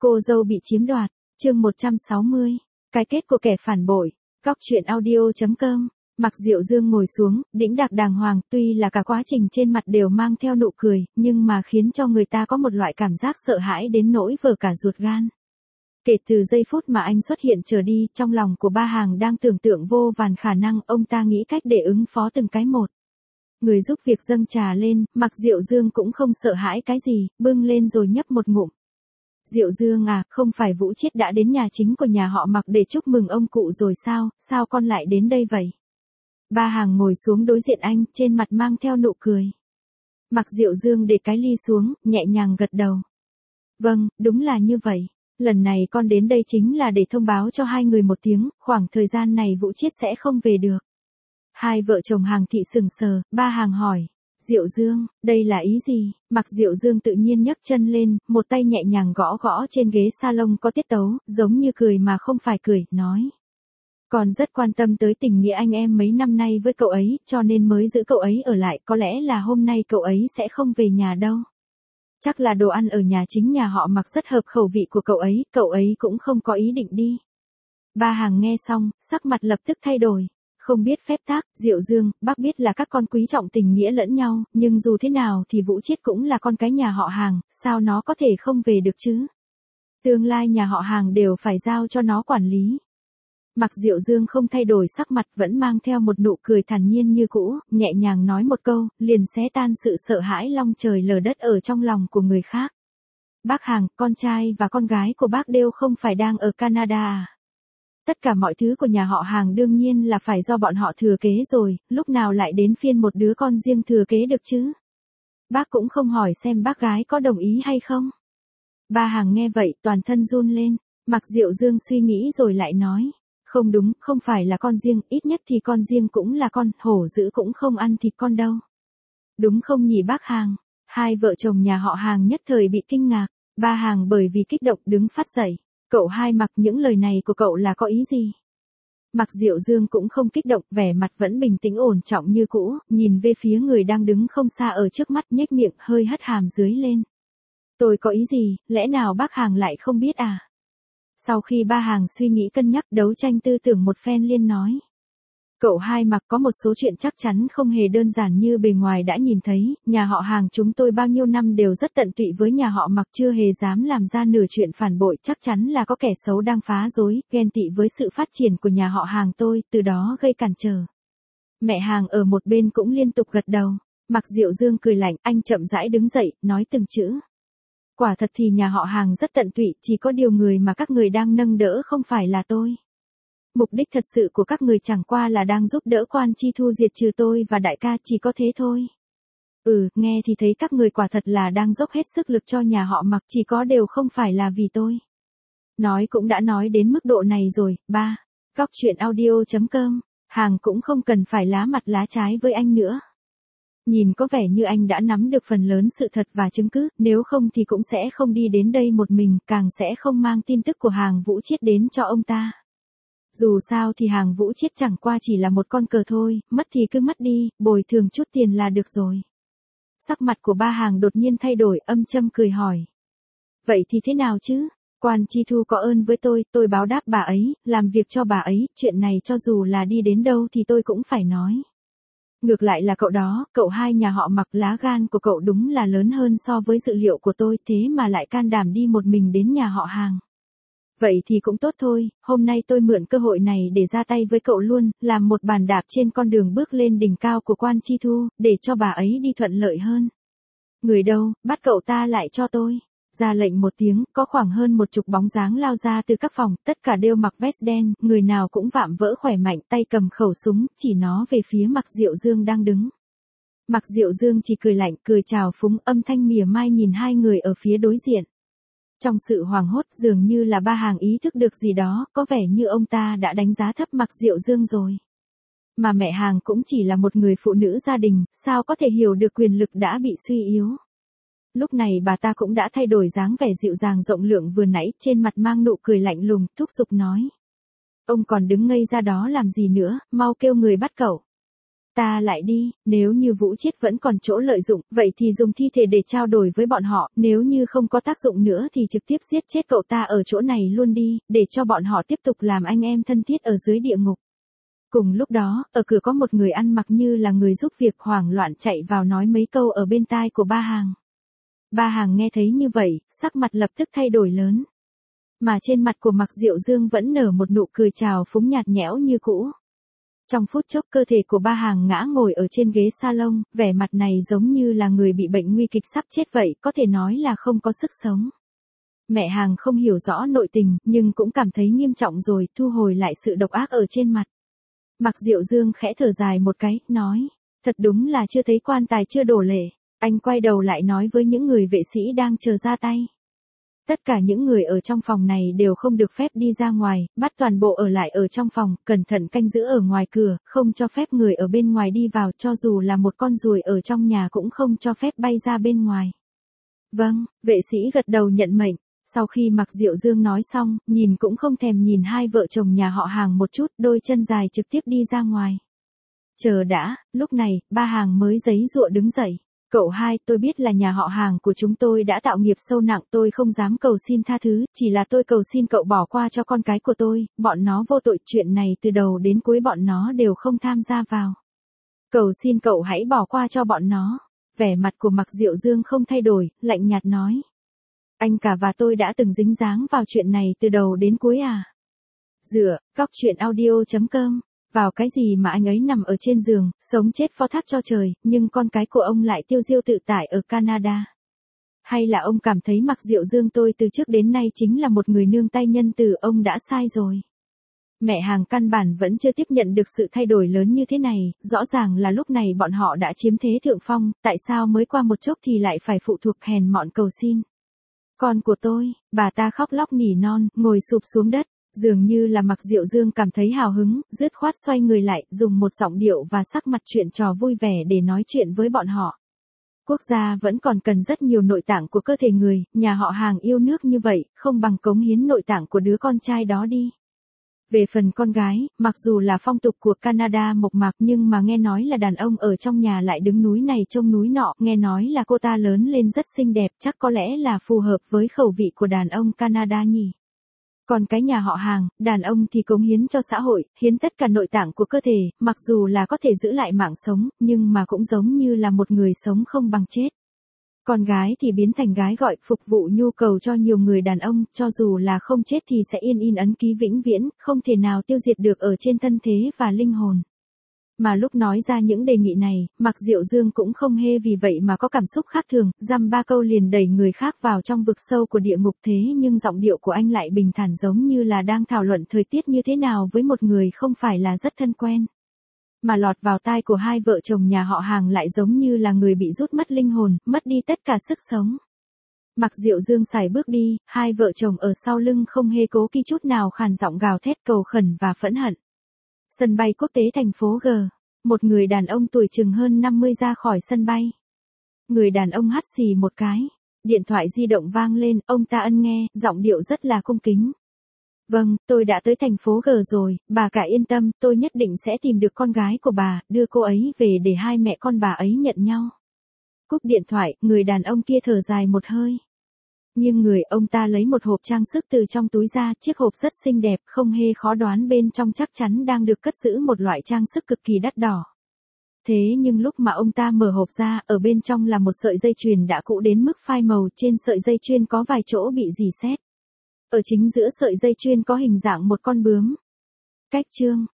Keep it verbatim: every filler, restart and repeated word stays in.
Cô dâu bị chiếm đoạt, chương một trăm sáu mươi, cái kết của kẻ phản bội, góc truyện audio chấm com. Mặc Diệu Dương ngồi xuống, đĩnh đạc đàng hoàng, tuy là cả quá trình trên mặt đều mang theo nụ cười, nhưng mà khiến cho người ta có một loại cảm giác sợ hãi đến nỗi vờ cả ruột gan. Kể từ giây phút mà anh xuất hiện trở đi, trong lòng của Ba Hàng đang tưởng tượng vô vàn khả năng, ông ta nghĩ cách để ứng phó từng cái một. Người giúp việc dâng trà lên, Mặc Diệu Dương cũng không sợ hãi cái gì, bưng lên rồi nhấp một ngụm. Diệu Dương à, không phải Vũ Chiết đã đến nhà chính của nhà họ Mặc để chúc mừng ông cụ rồi sao, sao con lại đến đây vậy? Ba Hàng ngồi xuống đối diện anh, trên mặt mang theo nụ cười. Mặc Diệu Dương để cái ly xuống, nhẹ nhàng gật đầu. Vâng, đúng là như vậy. Lần này con đến đây chính là để thông báo cho hai người một tiếng, khoảng thời gian này Vũ Chiết sẽ không về được. Hai vợ chồng Hàng Thị sừng sờ, Ba Hàng hỏi. Diệu Dương, đây là ý gì? Mặc Diệu Dương tự nhiên nhấc chân lên, một tay nhẹ nhàng gõ gõ trên ghế salon có tiết tấu, giống như cười mà không phải cười, nói. Còn rất quan tâm tới tình nghĩa anh em mấy năm nay với cậu ấy, cho nên mới giữ cậu ấy ở lại, có lẽ là hôm nay cậu ấy sẽ không về nhà đâu. Chắc là đồ ăn ở nhà chính nhà họ Mặc rất hợp khẩu vị của cậu ấy, cậu ấy cũng không có ý định đi. Ba Hàng nghe xong, sắc mặt lập tức thay đổi. Không biết phép tắc, Diệu Dương, bác biết là các con quý trọng tình nghĩa lẫn nhau, nhưng dù thế nào thì Vũ Chiết cũng là con cái nhà họ Hàng, sao nó có thể không về được chứ? Tương lai nhà họ Hàng đều phải giao cho nó quản lý. Mặc Diệu Dương không thay đổi sắc mặt, vẫn mang theo một nụ cười thản nhiên như cũ, nhẹ nhàng nói một câu, liền xé tan sự sợ hãi long trời lở đất ở trong lòng của người khác. Bác Hàng, con trai và con gái của bác đều không phải đang ở Canada à? Tất cả mọi thứ của nhà họ Hàng đương nhiên là phải do bọn họ thừa kế rồi, lúc nào lại đến phiên một đứa con riêng thừa kế được chứ? Bác cũng không hỏi xem bác gái có đồng ý hay không? Ba Hàng nghe vậy, toàn thân run lên. Mặc Diệu Dương suy nghĩ rồi lại nói. Không đúng, không phải là con riêng, ít nhất thì con riêng cũng là con, hổ dữ cũng không ăn thịt con đâu. Đúng không nhỉ bác Hàng? Hai vợ chồng nhà họ Hàng nhất thời bị kinh ngạc. Ba Hàng bởi vì kích động đứng phát dậy. Cậu Hai Mặc, những lời này của cậu là có ý gì? Mặc Diệu Dương cũng không kích động, vẻ mặt vẫn bình tĩnh ổn trọng như cũ, nhìn về phía người đang đứng không xa ở trước mắt, nhếch miệng hơi hất hàm dưới lên. Tôi có ý gì, lẽ nào bác Hàng lại không biết à? Sau khi Ba Hàng suy nghĩ cân nhắc đấu tranh tư tưởng một phen liên nói. Cậu Hai Mặc, có một số chuyện chắc chắn không hề đơn giản như bề ngoài đã nhìn thấy, nhà họ Hàng chúng tôi bao nhiêu năm đều rất tận tụy với nhà họ Mặc, chưa hề dám làm ra nửa chuyện phản bội, chắc chắn là có kẻ xấu đang phá rối, ghen tị với sự phát triển của nhà họ Hàng tôi, từ đó gây cản trở. Mẹ Hàng ở một bên cũng liên tục gật đầu. Mặc Diệu Dương cười lạnh, anh chậm rãi đứng dậy, nói từng chữ. Quả thật thì nhà họ Hàng rất tận tụy, chỉ có điều người mà các người đang nâng đỡ không phải là tôi. Mục đích thật sự của các người chẳng qua là đang giúp đỡ Quan Chi Thu diệt trừ tôi và đại ca, chỉ có thế thôi. Ừ, nghe thì thấy các người quả thật là đang dốc hết sức lực cho nhà họ Mặc, chỉ có đều không phải là vì tôi. Nói cũng đã nói đến mức độ này rồi, ba. Góc truyện audio chấm com, Hàng cũng không cần phải lá mặt lá trái với anh nữa. Nhìn có vẻ như anh đã nắm được phần lớn sự thật và chứng cứ, nếu không thì cũng sẽ không đi đến đây một mình, càng sẽ không mang tin tức của Hàng Vũ Chiết đến cho ông ta. Dù sao thì Hàng Vũ Chiết chẳng qua chỉ là một con cờ thôi, mất thì cứ mất đi, bồi thường chút tiền là được rồi. Sắc mặt của Ba Hàng đột nhiên thay đổi, âm châm cười hỏi. Vậy thì thế nào chứ? Quan Chi Thu có ơn với tôi, tôi báo đáp bà ấy, làm việc cho bà ấy, chuyện này cho dù là đi đến đâu thì tôi cũng phải nói. Ngược lại là cậu đó, cậu hai nhà họ Mặc, lá gan của cậu đúng là lớn hơn so với dự liệu của tôi, thế mà lại can đảm đi một mình đến nhà họ Hàng. Vậy thì cũng tốt thôi, hôm nay tôi mượn cơ hội này để ra tay với cậu luôn, làm một bàn đạp trên con đường bước lên đỉnh cao của Quan Chi Thu, để cho bà ấy đi thuận lợi hơn. Người đâu, bắt cậu ta lại cho tôi. Ra lệnh một tiếng, có khoảng hơn một chục bóng dáng lao ra từ các phòng, tất cả đều mặc vest đen, người nào cũng vạm vỡ khỏe mạnh, tay cầm khẩu súng, chỉ nó về phía Mặc Diệu Dương đang đứng. Mặc Diệu Dương chỉ cười lạnh, cười chào phúng, âm thanh mỉa mai nhìn hai người ở phía đối diện. Trong sự hoảng hốt, dường như là Ba Hàng ý thức được gì đó, có vẻ như ông ta đã đánh giá thấp Mặc Diệu Dương rồi. Mà mẹ Hàng cũng chỉ là một người phụ nữ gia đình, sao có thể hiểu được quyền lực đã bị suy yếu. Lúc này bà ta cũng đã thay đổi dáng vẻ dịu dàng rộng lượng vừa nãy, trên mặt mang nụ cười lạnh lùng, thúc giục nói. Ông còn đứng ngây ra đó làm gì nữa, mau kêu người bắt cậu. Ta lại đi, nếu như Vũ Chiết vẫn còn chỗ lợi dụng, vậy thì dùng thi thể để trao đổi với bọn họ, nếu như không có tác dụng nữa thì trực tiếp giết chết cậu ta ở chỗ này luôn đi, để cho bọn họ tiếp tục làm anh em thân thiết ở dưới địa ngục. Cùng lúc đó, ở cửa có một người ăn mặc như là người giúp việc hoảng loạn chạy vào nói mấy câu ở bên tai của Ba Hàng. Ba Hàng nghe thấy như vậy, sắc mặt lập tức thay đổi lớn. Mà trên mặt của Mạc Diệu Dương vẫn nở một nụ cười trào phúng nhạt nhẽo như cũ. Trong phút chốc cơ thể của Ba Hàng ngã ngồi ở trên ghế salon, vẻ mặt này giống như là người bị bệnh nguy kịch sắp chết vậy, có thể nói là không có sức sống. Mẹ Hàng không hiểu rõ nội tình, nhưng cũng cảm thấy nghiêm trọng rồi, thu hồi lại sự độc ác ở trên mặt. Mạc Diệu Dương khẽ thở dài một cái, nói, thật đúng là chưa thấy quan tài chưa đổ lệ. Anh quay đầu lại nói với những người vệ sĩ đang chờ ra tay. Tất cả những người ở trong phòng này đều không được phép đi ra ngoài, bắt toàn bộ ở lại ở trong phòng, cẩn thận canh giữ ở ngoài cửa, không cho phép người ở bên ngoài đi vào, cho dù là một con ruồi ở trong nhà cũng không cho phép bay ra bên ngoài. Vâng, vệ sĩ gật đầu nhận mệnh. Sau khi Mạc Diệu Dương nói xong, nhìn cũng không thèm nhìn hai vợ chồng nhà họ Hàng một chút, đôi chân dài trực tiếp đi ra ngoài. Chờ đã, lúc này, Ba Hàng mới giấy giụa đứng dậy. Cậu hai, tôi biết là nhà họ Hàng của chúng tôi đã tạo nghiệp sâu nặng, tôi không dám cầu xin tha thứ, chỉ là tôi cầu xin cậu bỏ qua cho con cái của tôi, bọn nó vô tội, chuyện này từ đầu đến cuối bọn nó đều không tham gia vào. Cầu xin cậu hãy bỏ qua cho bọn nó. Vẻ mặt của Mạc Diệu Dương không thay đổi, lạnh nhạt nói. Anh cả và tôi đã từng dính dáng vào chuyện này từ đầu đến cuối à? Dựa, góc chuyện audio chấm com. Vào cái gì mà anh ấy nằm ở trên giường, sống chết phó thác cho trời, nhưng con cái của ông lại tiêu diêu tự tại ở Canada. Hay là ông cảm thấy Mạc Diệu Dương tôi từ trước đến nay chính là một người nương tay nhân từ, ông đã sai rồi. Mẹ Hàng căn bản vẫn chưa tiếp nhận được sự thay đổi lớn như thế này, rõ ràng là lúc này bọn họ đã chiếm thế thượng phong, tại sao mới qua một chốc thì lại phải phụ thuộc hèn mọn cầu xin. Con của tôi, bà ta khóc lóc nỉ non, ngồi sụp xuống đất. Dường như là Mạc Diệu Dương cảm thấy hào hứng, dứt khoát xoay người lại, dùng một giọng điệu và sắc mặt chuyện trò vui vẻ để nói chuyện với bọn họ. Quốc gia vẫn còn cần rất nhiều nội tạng của cơ thể người, nhà họ Hàng yêu nước như vậy, không bằng cống hiến nội tạng của đứa con trai đó đi. Về phần con gái, mặc dù là phong tục của Canada mộc mạc nhưng mà nghe nói là đàn ông ở trong nhà lại đứng núi này trông núi nọ, nghe nói là cô ta lớn lên rất xinh đẹp, chắc có lẽ là phù hợp với khẩu vị của đàn ông Canada nhỉ. Còn cái nhà họ Hàng, đàn ông thì cống hiến cho xã hội, hiến tất cả nội tạng của cơ thể, mặc dù là có thể giữ lại mạng sống, nhưng mà cũng giống như là một người sống không bằng chết. Con gái thì biến thành gái gọi, phục vụ nhu cầu cho nhiều người đàn ông, cho dù là không chết thì sẽ yên in ấn ký vĩnh viễn, không thể nào tiêu diệt được ở trên thân thế và linh hồn. Mà lúc nói ra những đề nghị này, Mạc Diệu Dương cũng không hề vì vậy mà có cảm xúc khác thường, dăm ba câu liền đẩy người khác vào trong vực sâu của địa ngục, thế nhưng giọng điệu của anh lại bình thản giống như là đang thảo luận thời tiết như thế nào với một người không phải là rất thân quen. Mà lọt vào tai của hai vợ chồng nhà họ Hàng lại giống như là người bị rút mất linh hồn, mất đi tất cả sức sống. Mạc Diệu Dương sải bước đi, hai vợ chồng ở sau lưng không hề cố kỵ chút nào khàn giọng gào thét cầu khẩn và phẫn hận. Sân bay quốc tế thành phố G. Một người đàn ông tuổi chừng hơn năm mươi ra khỏi sân bay. Người đàn ông hắt xì một cái. Điện thoại di động vang lên, ông ta ân nghe, giọng điệu rất là cung kính. Vâng, tôi đã tới thành phố G rồi, bà cả yên tâm, tôi nhất định sẽ tìm được con gái của bà, đưa cô ấy về để hai mẹ con bà ấy nhận nhau. Cúp điện thoại, người đàn ông kia thở dài một hơi. Nhưng người ông ta lấy một hộp trang sức từ trong túi ra, chiếc hộp rất xinh đẹp, không hề khó đoán bên trong chắc chắn đang được cất giữ một loại trang sức cực kỳ đắt đỏ. Thế nhưng lúc mà ông ta mở hộp ra, ở bên trong là một sợi dây chuyền đã cũ đến mức phai màu, trên sợi dây chuyền có vài chỗ bị rỉ sét. Ở chính giữa sợi dây chuyền có hình dạng một con bướm. Cách chương